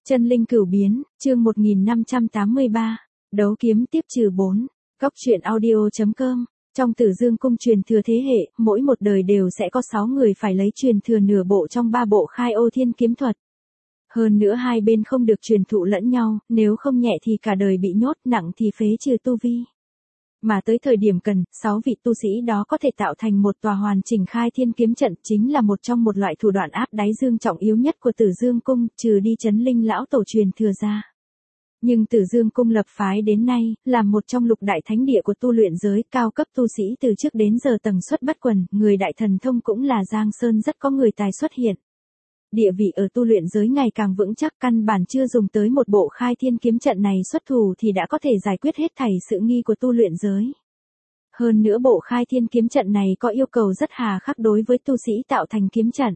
Chân linh cửu biến, chương 1583, đấu kiếm tiếp trừ 4, góc truyện audio.com. Trong Tử Dương cung truyền thừa thế hệ, mỗi một đời đều sẽ có 6 người phải lấy truyền thừa nửa bộ trong 3 bộ Khai Ô Thiên kiếm thuật. Hơn nữa hai bên không được truyền thụ lẫn nhau, nếu không nhẹ thì cả đời bị nhốt, nặng thì phế trừ tu vi. Mà tới thời điểm cần, 6 vị tu sĩ đó có thể tạo thành một tòa hoàn chỉnh Khai Thiên kiếm trận, chính là một trong một loại thủ đoạn áp đáy dương trọng yếu nhất của Tử Dương cung, trừ đi Chấn Linh lão tổ truyền thừa ra. Nhưng Tử Dương cung lập phái đến nay, là một trong lục đại thánh địa của tu luyện giới, cao cấp tu sĩ từ trước đến giờ tầng xuất bất quần, người đại thần thông cũng là Giang Sơn rất có người tài xuất hiện. Địa vị ở tu luyện giới ngày càng vững chắc, căn bản chưa dùng tới một bộ Khai Thiên kiếm trận này xuất thủ thì đã có thể giải quyết hết thảy sự nghi của tu luyện giới. Hơn nữa bộ Khai Thiên kiếm trận này có yêu cầu rất hà khắc đối với tu sĩ tạo thành kiếm trận.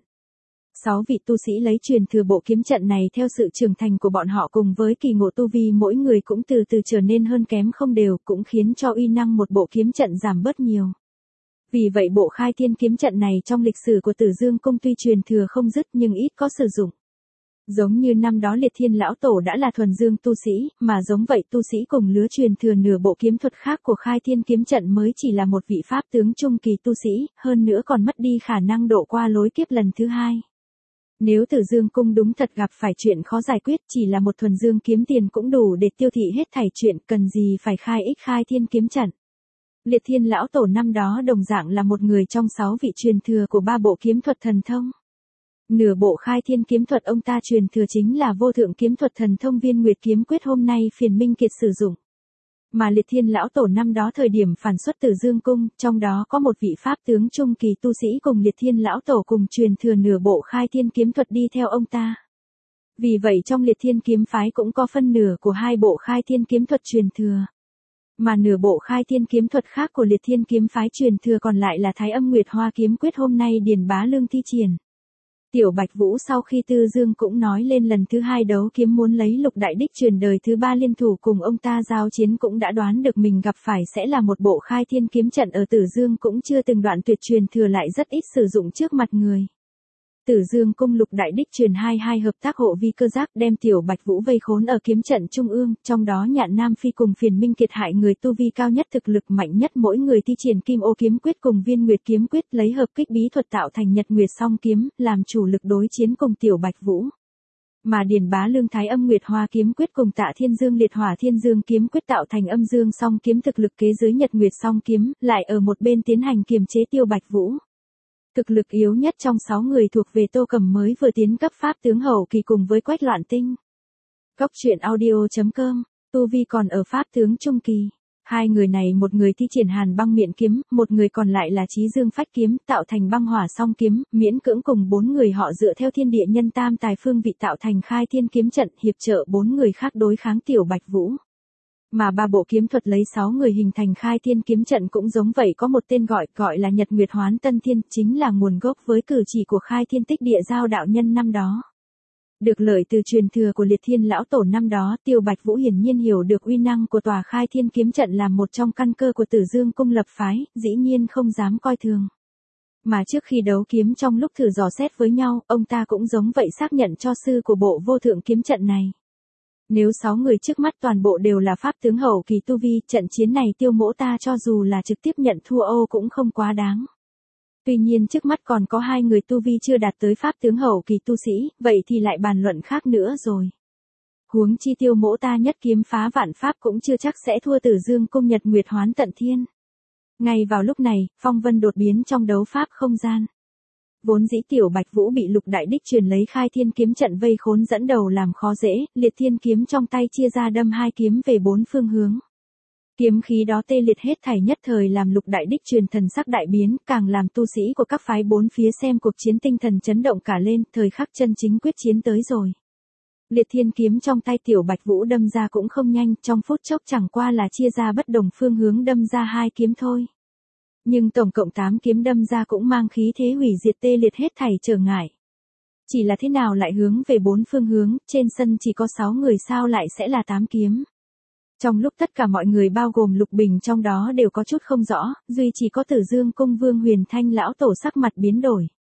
6 vị tu sĩ lấy truyền thừa bộ kiếm trận này, theo sự trưởng thành của bọn họ cùng với kỳ ngộ tu vi mỗi người cũng từ từ trở nên hơn kém không đều, cũng khiến cho uy năng một bộ kiếm trận giảm bớt nhiều. Vì vậy bộ Khai Thiên kiếm trận này trong lịch sử của Tử Dương cung tuy truyền thừa không dứt nhưng ít có sử dụng. Giống như năm đó Liệt Thiên lão tổ đã là thuần dương tu sĩ, mà giống vậy tu sĩ cùng lứa truyền thừa nửa bộ kiếm thuật khác của Khai Thiên kiếm trận mới chỉ là một vị pháp tướng trung kỳ tu sĩ, hơn nữa còn mất đi khả năng độ qua lối kiếp lần thứ hai. Nếu Tử Dương cung đúng thật gặp phải chuyện khó giải quyết, chỉ là một thuần dương kiếm tiền cũng đủ để tiêu thị hết thảy chuyện, cần gì phải khai ích Khai Thiên kiếm trận. Liệt Thiên lão tổ năm đó đồng dạng là một người trong 6 vị truyền thừa của 3 bộ kiếm thuật thần thông. Nửa bộ Khai Thiên kiếm thuật ông ta truyền thừa chính là vô thượng kiếm thuật thần thông Viên Nguyệt kiếm quyết hôm nay Phiền Minh Kiệt sử dụng. Mà Liệt Thiên lão tổ năm đó thời điểm phản xuất Tử Dương cung, trong đó có một vị pháp tướng trung kỳ tu sĩ cùng Liệt Thiên lão tổ cùng truyền thừa nửa bộ Khai Thiên kiếm thuật đi theo ông ta. Vì vậy trong Liệt Thiên kiếm phái cũng có phân nửa của 2 bộ Khai Thiên kiếm thuật truyền thừa. Mà nửa bộ Khai Thiên kiếm thuật khác của Liệt Thiên kiếm phái truyền thừa còn lại là Thái Âm Nguyệt Hoa kiếm quyết hôm nay Điền Bá Lương thi triển. Tiểu Bạch Vũ sau khi Tư Dương cũng nói lên lần thứ 2 đấu kiếm muốn lấy lục đại đích truyền đời thứ 3 liên thủ cùng ông ta giao chiến, cũng đã đoán được mình gặp phải sẽ là một bộ Khai Thiên kiếm trận ở Tử Dương cũng chưa từng đoạn tuyệt truyền thừa lại rất ít sử dụng trước mặt người. Tử Dương cung lục đại đích truyền 22 hợp tác hộ vi cơ giác đem Tiểu Bạch Vũ vây khốn ở kiếm trận trung ương, trong đó Nhạn Nam Phi cùng Phiền Minh Kiệt hại người tu vi cao nhất thực lực mạnh nhất mỗi người thi triển Kim Ô kiếm quyết cùng Viên Nguyệt kiếm quyết lấy hợp kích bí thuật tạo thành Nhật Nguyệt song kiếm, làm chủ lực đối chiến cùng Tiểu Bạch Vũ. Mà Điền Bá Lương Thái Âm Nguyệt Hoa kiếm quyết cùng Tạ Thiên Dương Liệt Hỏa Thiên Dương kiếm quyết tạo thành Âm Dương song kiếm, thực lực kế dưới Nhật Nguyệt song kiếm, lại ở một bên tiến hành kiềm chế Tiểu Bạch Vũ. Thực lực yếu nhất trong 6 người thuộc về Tô Cẩm mới vừa tiến cấp pháp tướng hậu kỳ cùng với Quách Loạn Tinh. Góc truyện audio.com, tu vi còn ở pháp tướng trung kỳ. Hai người này, một người thi triển Hàn Băng Miện kiếm, một người còn lại là Chí Dương Phách kiếm, tạo thành Băng Hỏa song kiếm, miễn cưỡng cùng 4 người họ dựa theo thiên địa nhân tam tài phương vị tạo thành Khai Thiên kiếm trận, hiệp trợ 4 người khác đối kháng Tiểu Bạch Vũ. Mà 3 bộ kiếm thuật lấy 6 người hình thành Khai Thiên kiếm trận cũng giống vậy, có một tên gọi là Nhật Nguyệt Hoán Tân Thiên, chính là nguồn gốc với cử chỉ của Khai Thiên Tích Địa Giao đạo nhân năm đó. Được lợi từ truyền thừa của Liệt Thiên lão tổ năm đó, Tiểu Bạch Vũ hiển nhiên hiểu được uy năng của tòa Khai Thiên kiếm trận làm một trong căn cơ của Tử Dương cung lập phái, dĩ nhiên không dám coi thường. Mà trước khi đấu kiếm trong lúc thử dò xét với nhau, ông ta cũng giống vậy xác nhận cho sư của bộ vô thượng kiếm trận này. Nếu 6 người trước mắt toàn bộ đều là pháp tướng hậu kỳ tu vi, trận chiến này Tiêu Mỗ ta cho dù là trực tiếp nhận thua cũng không quá đáng. Tuy nhiên trước mắt còn có 2 người tu vi chưa đạt tới pháp tướng hậu kỳ tu sĩ, vậy thì lại bàn luận khác nữa rồi. Huống chi Tiêu Mỗ ta nhất kiếm phá vạn pháp cũng chưa chắc sẽ thua Tử Dương cung Nhật Nguyệt Hoán Tận Thiên. Ngay vào lúc này, phong vân đột biến trong đấu pháp không gian. Vốn dĩ Tiểu Bạch Vũ bị lục đại đích truyền lấy Khai Thiên kiếm trận vây khốn dẫn đầu làm khó dễ, Liệt Thiên kiếm trong tay chia ra đâm 2 kiếm về 4 phương hướng. Kiếm khí đó tê liệt hết thảy, nhất thời làm lục đại đích truyền thần sắc đại biến, càng làm tu sĩ của các phái 4 phía xem cuộc chiến tinh thần chấn động cả lên, thời khắc chân chính quyết chiến tới rồi. Liệt Thiên kiếm trong tay Tiểu Bạch Vũ đâm ra cũng không nhanh, trong phút chốc chẳng qua là chia ra bất đồng phương hướng đâm ra 2 kiếm thôi. Nhưng tổng cộng 8 kiếm đâm ra cũng mang khí thế hủy diệt, tê liệt hết thảy trở ngại. Chỉ là thế nào lại hướng về 4 phương hướng, trên sân chỉ có 6 người sao lại sẽ là 8 kiếm. Trong lúc tất cả mọi người bao gồm Lục Bình trong đó đều có chút không rõ, duy chỉ có Tử Dương cung Vương Huyền Thanh lão tổ sắc mặt biến đổi.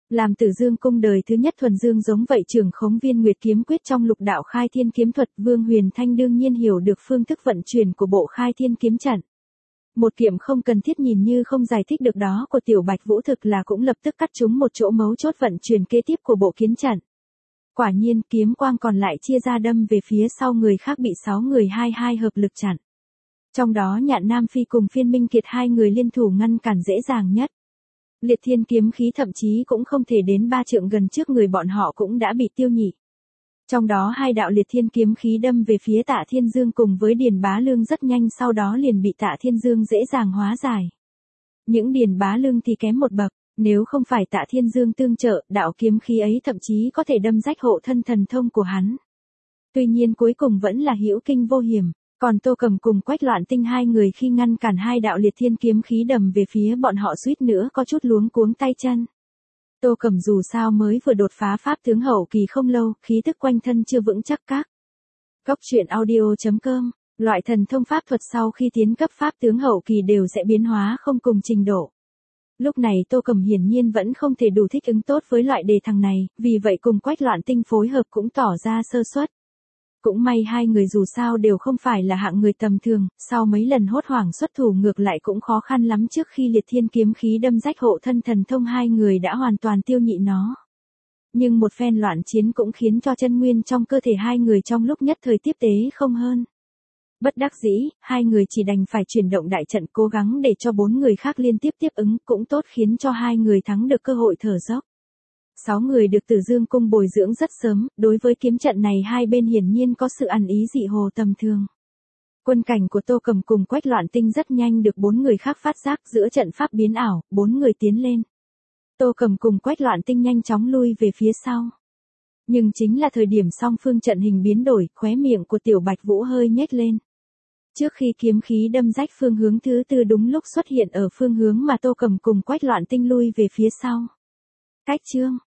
Làm Tử Dương cung đời thứ nhất thuần dương giống vậy trưởng khống Viên Nguyệt kiếm quyết trong lục đạo khai thiên kiếm thuật, Vương Huyền Thanh đương nhiên hiểu được phương thức vận chuyển của bộ khai thiên kiếm trận. Một kiếm không cần thiết nhìn như không giải thích được đó của Tiểu Bạch Vũ thực là cũng lập tức cắt trúng một chỗ mấu chốt vận chuyển kế tiếp của bộ kiếm trận. Quả nhiên kiếm quang còn lại chia ra đâm về phía sau người khác bị 6 người hai hợp lực chặn. Trong đó Nhạn Nam Phi cùng Phiên Minh Kiệt hai người liên thủ ngăn cản dễ dàng nhất. Liệt thiên kiếm khí thậm chí cũng không thể đến 3 trượng gần trước người bọn họ cũng đã bị tiêu nhị. Trong đó hai đạo liệt thiên kiếm khí đâm về phía Tạ Thiên Dương cùng với Điền Bá Lương rất nhanh sau đó liền bị Tạ Thiên Dương dễ dàng hóa giải. Những Điền Bá Lương thì kém một bậc, nếu không phải Tạ Thiên Dương tương trợ, đạo kiếm khí ấy thậm chí có thể đâm rách hộ thân thần thông của hắn. Tuy nhiên cuối cùng vẫn là hữu kinh vô hiểm, còn Tô Cầm cùng Quách Loạn Tinh hai người khi ngăn cản hai đạo liệt thiên kiếm khí đâm về phía bọn họ suýt nữa có chút luống cuống tay chân. Tô Cầm dù sao mới vừa đột phá pháp tướng hậu kỳ không lâu, khí tức quanh thân chưa vững chắc các. Góc truyện audio.com, loại thần thông pháp thuật sau khi tiến cấp pháp tướng hậu kỳ đều sẽ biến hóa không cùng trình độ. Lúc này Tô Cầm hiển nhiên vẫn không thể đủ thích ứng tốt với loại đề thằng này, vì vậy cùng Quách Loạn Tinh phối hợp cũng tỏ ra sơ suất. Cũng may hai người dù sao đều không phải là hạng người tầm thường, sau mấy lần hốt hoảng xuất thủ ngược lại cũng khó khăn lắm trước khi liệt thiên kiếm khí đâm rách hộ thân thần thông hai người đã hoàn toàn tiêu nhị nó. Nhưng một phen loạn chiến cũng khiến cho chân nguyên trong cơ thể hai người trong lúc nhất thời tiếp tế không hơn. Bất đắc dĩ, hai người chỉ đành phải chuyển động đại trận cố gắng để cho 4 người khác liên tiếp tiếp ứng cũng tốt khiến cho hai người thắng được cơ hội thở dốc. 6 người được Tử Dương cung bồi dưỡng rất sớm, đối với kiếm trận này hai bên hiển nhiên có sự ăn ý dị hồ tầm thường. Quân cảnh của Tô Cầm cùng Quách Loạn Tinh rất nhanh được 4 người khác phát giác giữa trận pháp biến ảo, 4 người tiến lên. Tô Cầm cùng Quách Loạn Tinh nhanh chóng lui về phía sau. Nhưng chính là thời điểm song phương trận hình biến đổi, khóe miệng của Tiểu Bạch Vũ hơi nhếch lên. Trước khi kiếm khí đâm rách phương hướng thứ tư đúng lúc xuất hiện ở phương hướng mà Tô Cầm cùng Quách Loạn Tinh lui về phía sau. Cách chương